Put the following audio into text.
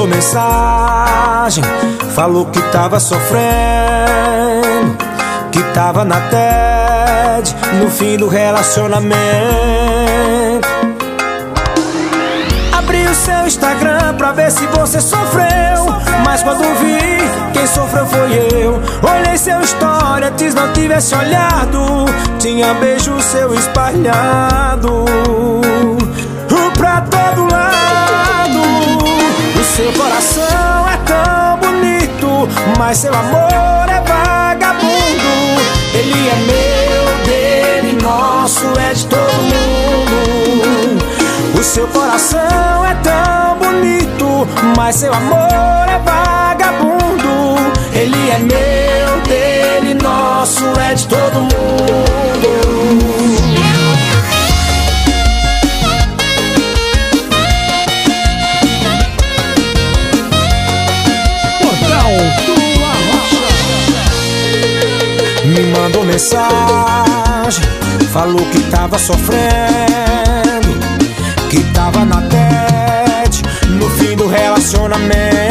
mandou mensagem, falou que tava sofrendo, que tava na TED, no fim do relacionamento. Abri o seu Instagram pra ver se você sofreu, mas quando vi, quem sofreu foi eu. Olhei seu story, antes não tivesse olhado, tinha beijo seu espalhado pra todo lado. O seu coração é tão bonito, mas seu amor é vagabundo. Ele é meu, dele, nosso, é de todo mundo. O seu coração é tão bonito, mas seu amor é vagabundo. Ele é meu, dele, nosso, é de todo mundo. Me mandou mensagem, falou que tava sofrendo, que tava na TED, no fim do relacionamento.